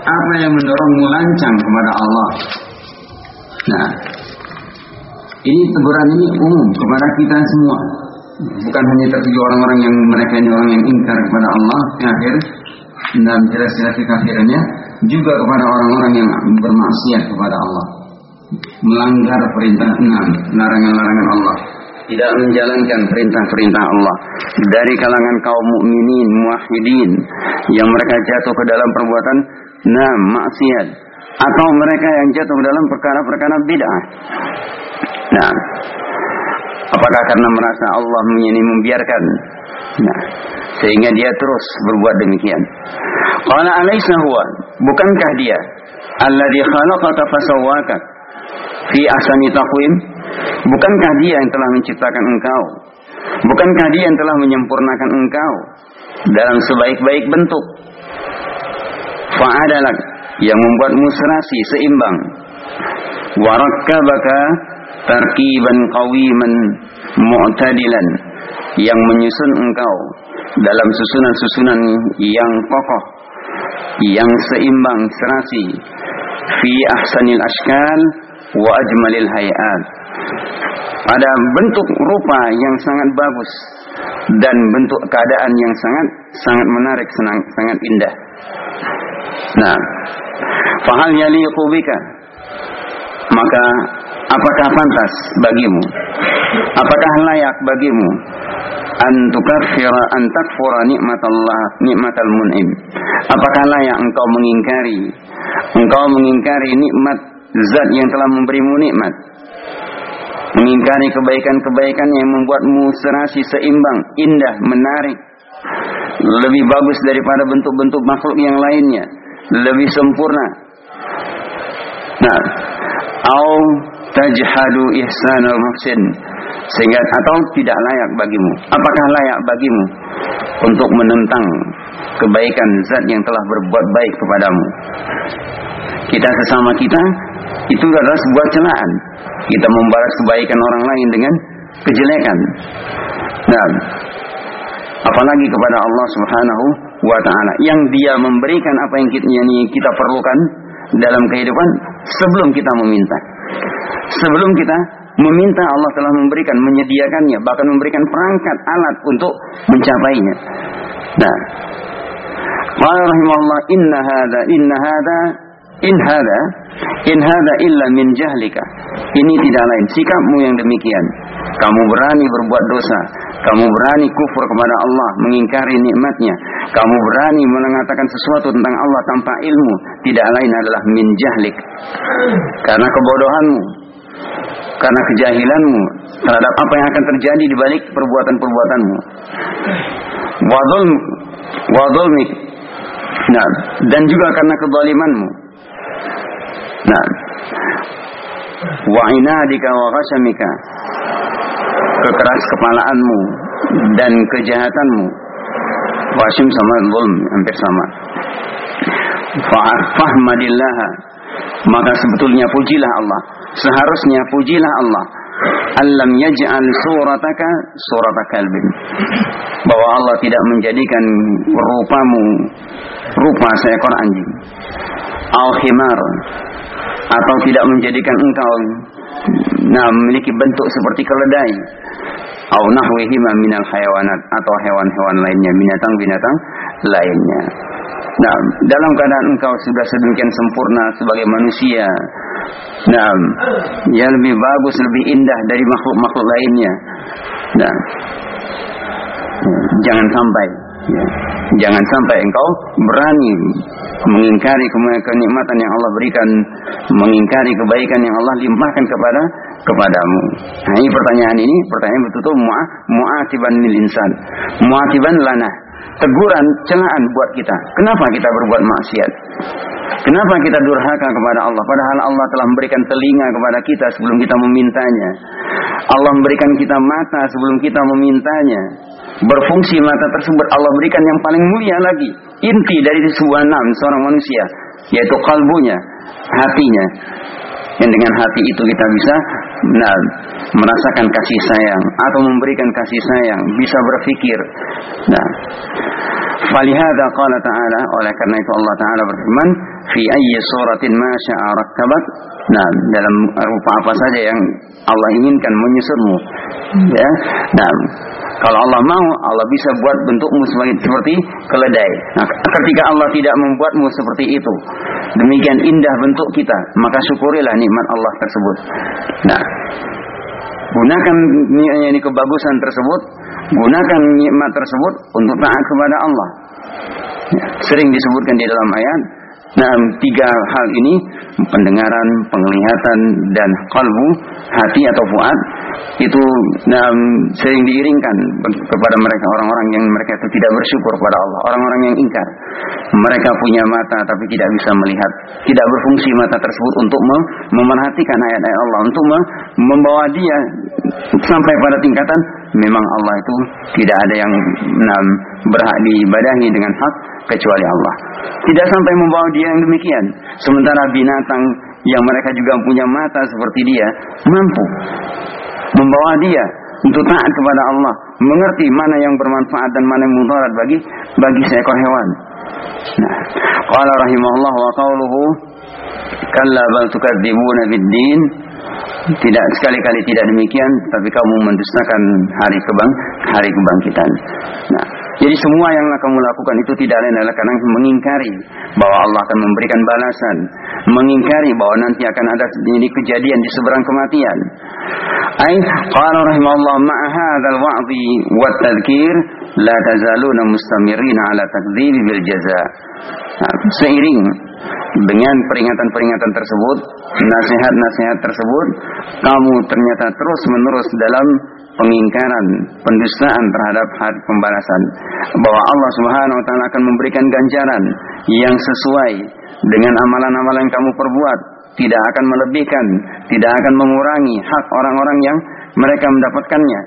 Apa yang mendorongmu lancang kepada Allah? Nah, ini teguran ini umum kepada kita semua. Bukan hanya tertuju orang-orang yang mereka ini orang yang ingkar kepada Allah, kafir, dan jelas-jelas kekafirannya, juga kepada orang-orang yang bermaksiat kepada Allah, melanggar perintah 6, larangan-larangan Allah, tidak menjalankan perintah-perintah Allah, dari kalangan kaum mukminin, muwahhidin, yang mereka jatuh ke dalam perbuatan maksiat, atau mereka yang jatuh ke dalam perkara-perkara bid'ah. Nah, apakah karena merasa Allah ini membiarkan, sehingga dia terus berbuat demikian? Qala alaysa huwa, bukankah dia alladzi khalaqaka fasawwaka fi ahsani taqwim? Bukankah dia yang telah menciptakan engkau? Bukankah dia yang telah menyempurnakan engkau dalam sebaik-baik bentuk? Fa'adalak, yang membuatmu serasi, seimbang. Warakkabaka tarkiban qawiman mu'tadilan, yang menyusun engkau dalam susunan-susunan yang kokoh, yang seimbang, serasi. Fi ahsanil ashkal wa ajmalil hayat, pada bentuk rupa yang sangat bagus dan bentuk keadaan yang sangat menarik, sangat indah. Nah, fahal yaliqu bika, maka apakah pantas bagimu, apakah layak bagimu an takfura nikmatal mun'im, apakah layak engkau mengingkari nikmat zat yang telah memberimu nikmat, mengingkari kebaikan-kebaikan yang membuatmu serasi, seimbang, indah, menarik, lebih bagus daripada bentuk-bentuk makhluk yang lainnya, lebih sempurna. Nah, au tajhadu ihsanal muhsin, sehingga atau tidak layak bagimu, apakah layak bagimu untuk menentang kebaikan zat yang telah berbuat baik kepadamu? Kita sesama kita itu adalah sebuah celaan. Kita membalas kebaikan orang lain dengan kejelekan. Nah, apalagi kepada Allah Subhanahu wa ta'ala, yang dia memberikan apa yang kita perlukan dalam kehidupan sebelum kita meminta. Sebelum kita meminta, Allah telah memberikan, menyediakannya, bahkan memberikan perangkat alat untuk mencapainya. Nah, qala rahimahullah, in hada illa min jahlika. Ini tidak lain sikapmu yang demikian. Kamu berani berbuat dosa, kamu berani kufur kepada Allah, mengingkari nikmatnya, kamu berani mengatakan sesuatu tentang Allah tanpa ilmu, tidak lain adalah min jahlik, karena kebodohanmu, karena kejahilanmu terhadap apa yang akan terjadi di balik perbuatan-perbuatanmu. Wa dzulmik. Nah, dan juga karena kezalimanmu. Nah, wa inadika wa ghasamika, kekeras kepalaanmu dan kejahatanmu. Wasim sama zulm, hampir sama. Fahmadillah, maka sebetulnya pujilah Allah, seharusnya pujilah Allah. Alam yaj'al surataka surata kalbin, bahwa Allah tidak menjadikan rupamu rupa seekor anjing, au khimar, atau tidak menjadikan engkau memiliki bentuk seperti keledai, au nahwihima minal hayawanat, atau hewan-hewan lainnya, binatang-binatang lainnya. Nah, dalam keadaan engkau sudah sedemikian sempurna sebagai manusia, nah, yang lebih bagus, lebih indah dari makhluk-makhluk lainnya. Nah, jangan sampai engkau berani mengingkari kenikmatan yang Allah berikan, mengingkari kebaikan yang Allah limpahkan kepadamu. Nah, ini pertanyaan betul-betul mu'atiban lil insan, mu'atiban lana, teguran, celaan buat kita. Kenapa kita berbuat maksiat? Kenapa kita durhaka kepada Allah, padahal Allah telah memberikan telinga kepada kita sebelum kita memintanya. Allah memberikan kita mata sebelum kita memintanya. Berfungsi mata tersebut Allah berikan yang paling mulia lagi, inti dari sebuah seorang manusia, yaitu kalbunya, hatinya. Yang dengan hati itu kita bisa merasakan kasih sayang atau memberikan kasih sayang, bisa berpikir. Nah, Falihada qala ta'ala, oleh karena itu Allah Ta'ala berfirman, fi ayyi suratin ma syaa rakkabat. Nah, dalam rupa apa saja yang Allah inginkan menyusunmu. Ya. Nah, kalau Allah mau, Allah bisa buat bentukmu seperti keledai. Nah, ketika Allah tidak membuatmu seperti itu, demikian indah bentuk kita, maka syukurilah nikmat Allah tersebut. Nah, gunakan ini kebagusan tersebut, gunakan nikmat tersebut untuk taat kepada Allah. Ya, sering disebutkan di dalam ayat. Nah, 3 hal ini, pendengaran, penglihatan, dan qalbu, hati atau fuad, itu sering diiringkan kepada mereka, orang-orang yang mereka itu tidak bersyukur kepada Allah, orang-orang yang ingkar. Mereka punya mata tapi tidak bisa melihat, tidak berfungsi mata tersebut untuk memerhatikan ayat-ayat Allah, untuk membawa dia sampai pada tingkatan memang Allah itu tidak ada yang berhak diibadahi dengan hak kecuali Allah. Tidak sampai membawa dia yang demikian. Sementara binatang yang mereka juga punya mata seperti dia mampu membawa dia untuk taat kepada Allah, mengerti mana yang bermanfaat dan mana yang mudarat bagi seekor hewan. Nah, qala rahimahullah wa qawluhu kalla bal tukadzibuna biddin. Tidak, sekali-kali tidak demikian, tapi kamu mendustakan hari kebangkitan. Nah, jadi semua yang kamu lakukan itu tidak lain adalah karena mengingkari bahwa Allah akan memberikan balasan, mengingkari bahwa nanti akan ada ini kejadian di seberang kematian. Ai qala rahimahullah ma'a hadzal wa'dhi wat tadhkir la tazaluna mustamirina ala takdzibi bil jaza. Nah, seiring dengan peringatan-peringatan tersebut, nasihat-nasihat tersebut, kamu ternyata terus-menerus dalam pengingkaran, pendustaan terhadap hari pembalasan, bahwa Allah Subhanahu wa taala akan memberikan ganjaran yang sesuai dengan amalan-amalan yang kamu perbuat, tidak akan melebihkan, tidak akan mengurangi hak orang-orang yang mereka mendapatkannya.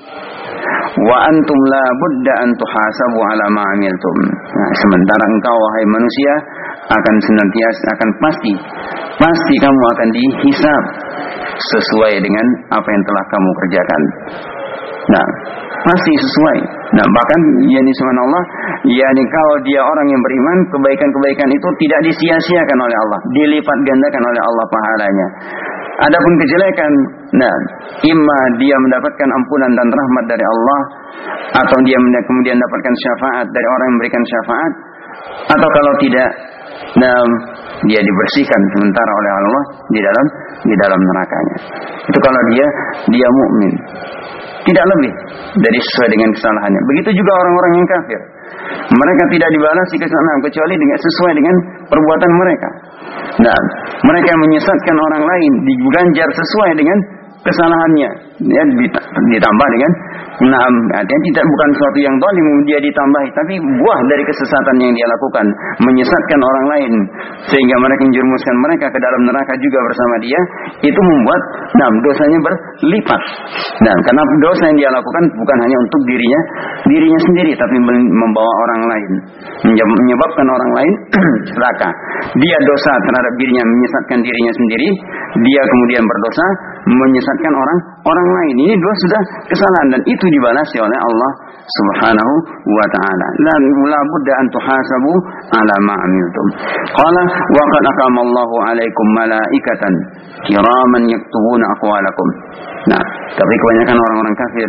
Wa antum la budda an tuhasabu ala ma amiltum. Nah, sementara engkau wahai manusia akan senantiasa, akan pasti kamu akan dihisab sesuai dengan apa yang telah kamu kerjakan. Nah, pasti sesuai. Nah, bahkan yakni subhanallah, yakni kalau dia orang yang beriman, kebaikan-kebaikan itu tidak disia-siakan oleh Allah, dilipat gandakan oleh Allah pahalanya. Adapun kejelekan, nah, imma dia mendapatkan ampunan dan rahmat dari Allah, atau dia kemudian mendapatkan syafaat dari orang yang memberikan syafaat, atau kalau tidak, nah, dia dibersihkan sementara oleh Allah di dalam nerakanya. Itu kalau dia mukmin, tidak lebih dari sesuai dengan kesalahannya. Begitu juga orang-orang yang kafir, mereka tidak dibalasi kesalahan kecuali sesuai dengan perbuatan mereka. Nah, mereka menyesatkan orang lain diganjar sesuai dengan kesalahannya, ya, ditambah dengan artinya tidak bukan sesuatu yang zalim dia ditambahi, tapi buah dari kesesatan yang dia lakukan, menyesatkan orang lain sehingga mereka menjerumuskan mereka ke dalam neraka juga bersama dia, itu membuat dosanya berlipat. Dan karena dosa yang dia lakukan bukan hanya untuk dirinya sendiri, tapi membawa orang lain, menyebabkan orang lain celaka. Dia dosa terhadap dirinya, menyesatkan dirinya sendiri, dia kemudian berdosa menyesatkan orang lain. Ini dua sudah kesalahan dan itu dibalasi oleh Allah Subhanahu wa taala. La budda an tuhasabu ala ma amiltum. Qala wa qad aqamallahu alaikum malaikatan kiraman yaktubuna aqwalakum. Nah, tapi kebanyakan orang-orang kafir,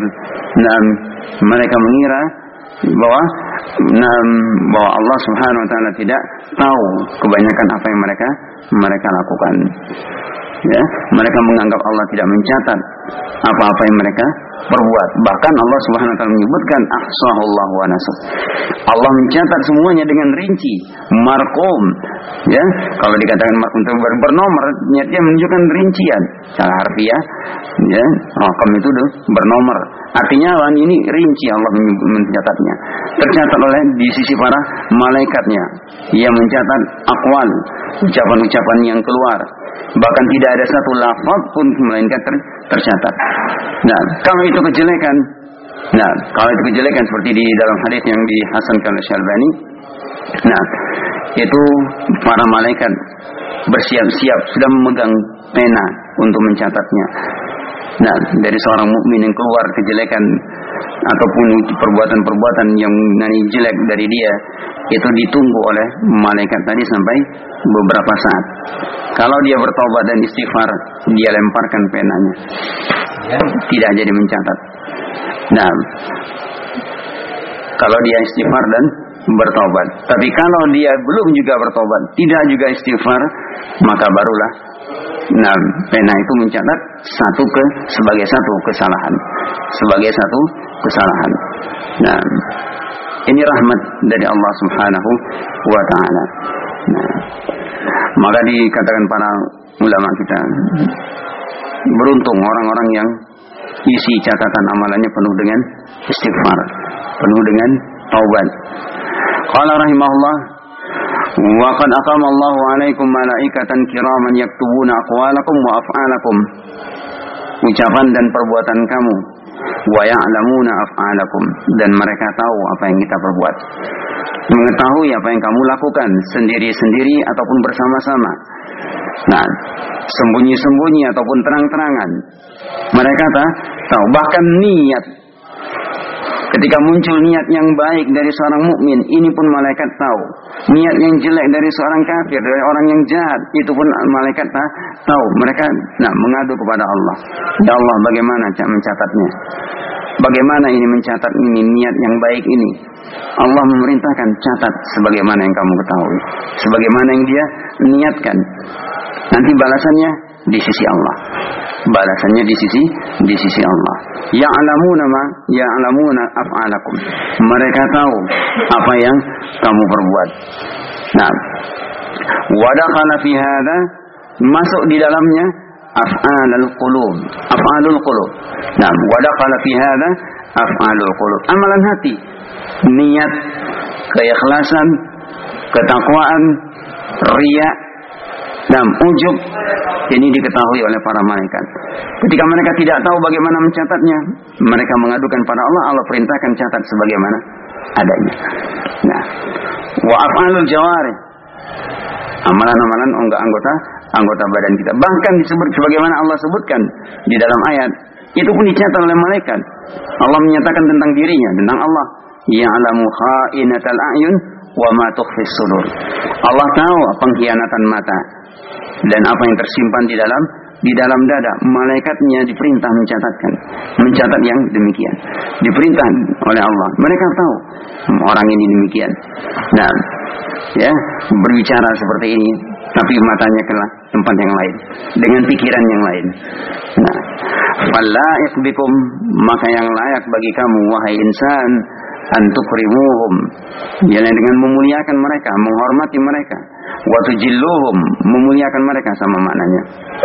mereka mengira bahwa Allah Subhanahu wa taala tidak tahu kebanyakan apa yang mereka lakukan. Ya, mereka menganggap Allah tidak mencatat apa-apa yang mereka perbuat. Bahkan Allah Subhanahu wa taala menyebutkan ahsahullahu wa nasah. Allah mencatat semuanya dengan rinci, marqum. Ya, kalau dikatakan marqum itu bernomor, niatnya menunjukkan rincian. Secara harfiah, ya, raqam itu bernomor. Artinya ini rinci Allah mencatatnya. Tercatat oleh di sisi para malaikatnya. Ia mencatat aqwal, ucapan-ucapan yang keluar. Bahkan tidak ada satu lafaz pun melainkan tercatat. Nah, kalau itu kejelekan, seperti di dalam hadis yang dihasankan oleh Syalbani, nah, itu para malaikat bersiap-siap sudah memegang pena untuk mencatatnya. Nah, dari seorang mukmin yang keluar kejelekan ataupun perbuatan-perbuatan yang jelek dari dia, itu ditunggu oleh malaikat tadi sampai beberapa saat. Kalau dia bertobat dan istighfar, dia lemparkan penanya, tidak jadi mencatat. Nah, kalau dia istighfar dan bertobat. Tapi kalau dia belum juga bertobat, tidak juga istighfar, maka barulah pena itu mencatat sebagai satu kesalahan. Nah, ini rahmat dari Allah Subhanahu wa taala. Nah, maka dikatakan para ulama kita, beruntung orang-orang yang isi catatan amalannya penuh dengan istighfar, penuh dengan taubat. Qala rahimahullah, wa qad aqama Allahu 'alaikum malaikatan kiraman yaktubuna aqwalakum wa af'alakum. Ucapan dan perbuatan kamu, wa ya'lamuna af'alakum, dan mereka tahu apa yang kita perbuat. Mengetahui apa yang kamu lakukan sendiri-sendiri ataupun bersama-sama. Nah, sembunyi-sembunyi ataupun terang-terangan, mereka tahu. Bahkan niat, ketika muncul niat yang baik dari seorang mukmin, ini pun malaikat tahu. Niat yang jelek dari seorang kafir, dari orang yang jahat, itu pun malaikat tahu. Mereka mengadu kepada Allah. Ya Allah, bagaimana mencatatnya? Bagaimana ini mencatat ini niat yang baik ini? Allah memerintahkan, catat sebagaimana yang kamu ketahui, sebagaimana yang dia niatkan. Nanti balasannya di sisi Allah. Balasannya di sisi Allah. Ya'lamuna af'alakum. Mereka tahu apa yang kamu perbuat. Nah, wa dakhala fi hadza, masuk di dalamnya af'alul qulub. Nah, wa dakhala fi hadza af'alul qulub. Amalan hati, niat, keikhlasan, ketakwaan, riya, dan ujub, ini diketahui oleh para malaikat. Ketika mereka tidak tahu bagaimana mencatatnya, mereka mengadukan pada Allah. Allah perintahkan, catat sebagaimana adanya. Nah, wa af'alul jawarih, amalan-amalan anggota badan kita. Bahkan disebut sebagaimana Allah sebutkan di dalam ayat, itu pun dicatat oleh malaikat. Allah menyatakan tentang dirinya, tentang Allah, ya'lamu kha'inatal a'yun wa ma tukhfis sudur. Allah tahu pengkhianatan mata dan apa yang tersimpan di dalam dada. Malaikatnya diperintah mencatat yang demikian. Diperintah oleh Allah. Mereka tahu orang ini demikian. Nah, ya, berbicara seperti ini, tapi matanya ke tempat yang lain, dengan pikiran yang lain. Nah, fala'iq bikum, maka yang layak bagi kamu wahai insan, antukrimuhum, yang dengan memuliakan mereka, menghormati mereka, wa tujilluhum, memuliakan mereka sama maknanya,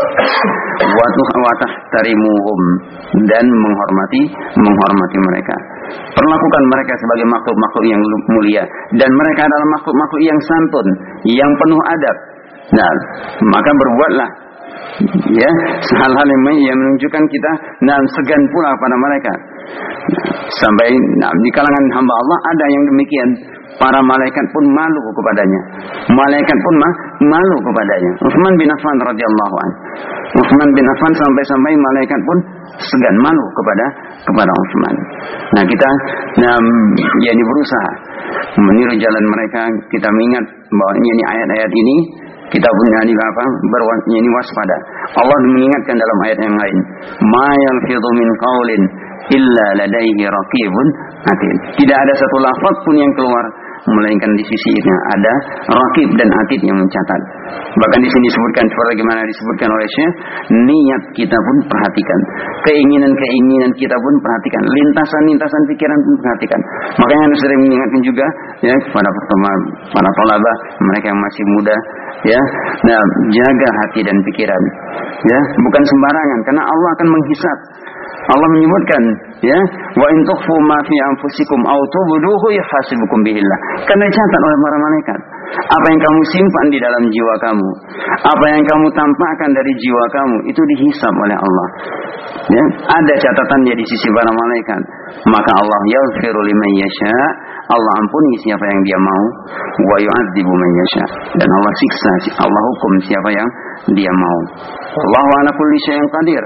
wa tahtarimuhum, dan menghormati mereka. Perlakukan mereka sebagai makhluk-makhluk yang mulia, dan mereka adalah makhluk-makhluk yang santun, yang penuh adab. Nah, maka berbuatlah hal-hal yang menunjukkan kita segan pula pada mereka. Sampai di kalangan hamba Allah ada yang demikian. Para malaikat pun malu kepadanya. Malu kepadanya. Utsman bin Affan radhiyallahu anhu. Utsman bin Affan sampai malaikat pun segan, malu kepada Utsman. Nah, kita berusaha meniru jalan mereka. Kita mengingat bahwa ini ayat-ayat ini, kita punya ini waspada. Allah mengingatkan dalam ayat yang lain, ma yalfidhu min qaulin illa ladaihi raqibun atid. Tidak ada satu lafaz pun yang keluar melainkan di sisinya ada raqib dan atid yang mencatat. Bahkan di sini disebutkan sebagaimana disebutkan oleh Syekh, niat kita pun perhatikan, keinginan kita pun perhatikan, lintasan pikiran pun perhatikan. Makanya harus sering mengingatkan juga kepada para thalabah, mereka yang masih muda, jaga hati dan pikiran, bukan sembarangan, karena Allah akan menghisab. Allah menyebutkan, wa in tukhfu ma fi anfusikum aw tubduhu yahasibukum bihillah. Karena dicatat oleh para malaikat. Apa yang kamu simpan di dalam jiwa kamu, apa yang kamu tampakkan dari jiwa kamu, itu dihisab oleh Allah. Ada catatannya di sisi para malaikat. Maka Allah yaghfiru liman yasha, Allah ampuni siapa yang Dia mau, wa yu'adzibu man yasha, dan Allah siksa, Allah hukum siapa yang Dia mau. Allahu ala kulli syai'in qadir.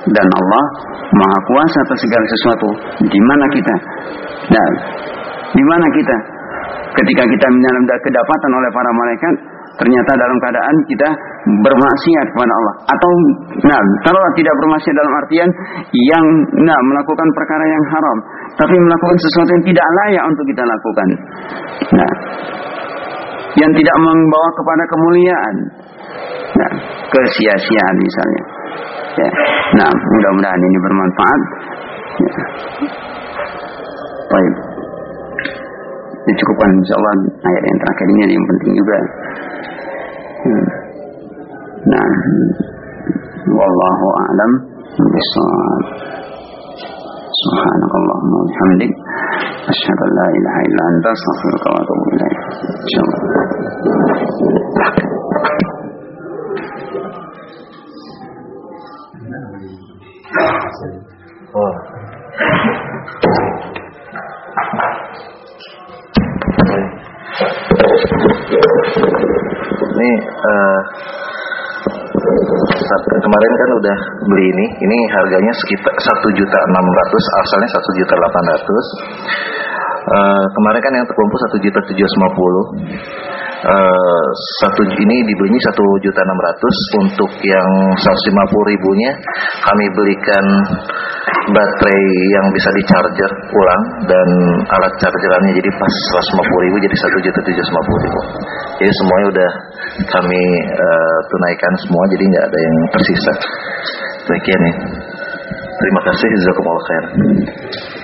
dan Allah Maha Kuasa atas segala sesuatu. Di mana kita? Nah, di mana kita? Ketika kita kedapatan oleh para malaikat, ternyata dalam keadaan kita bermaksiat kepada Allah. Atau, kalau tidak bermaksiat dalam artian yang melakukan perkara yang haram, tapi melakukan sesuatu yang tidak layak untuk kita lakukan. Yang tidak membawa kepada kemuliaan. Kesia-siaan misalnya. Ya. Mudah-mudahan ini bermanfaat. Ya. Baik. Dicukupkan insyaallah ayat yang terakhir ini yang penting juga. Wallahu a'lam bishawab. Subhanakallahumma wa bihamdik asyhadu an la ilaha illa anta astaghfiruka wa atubu ilaik. Insyaallah. Ini kemarin kan udah beli ini harganya sekitar 1.600.000, asalnya 1.800.000. Kemarin kan yang terkumpul 1.750.000. Ini dibelinya 1.600.000. Untuk yang 150.000-nya kami belikan baterai yang bisa di-charger ulang dan alat chargerannya, jadi pas 150.000 jadi 1.750.000. Jadi semuanya udah kami tunaikan semua, jadi nggak ada yang tersisa. Demikian ya. Terima kasih, jazakumullah khairan.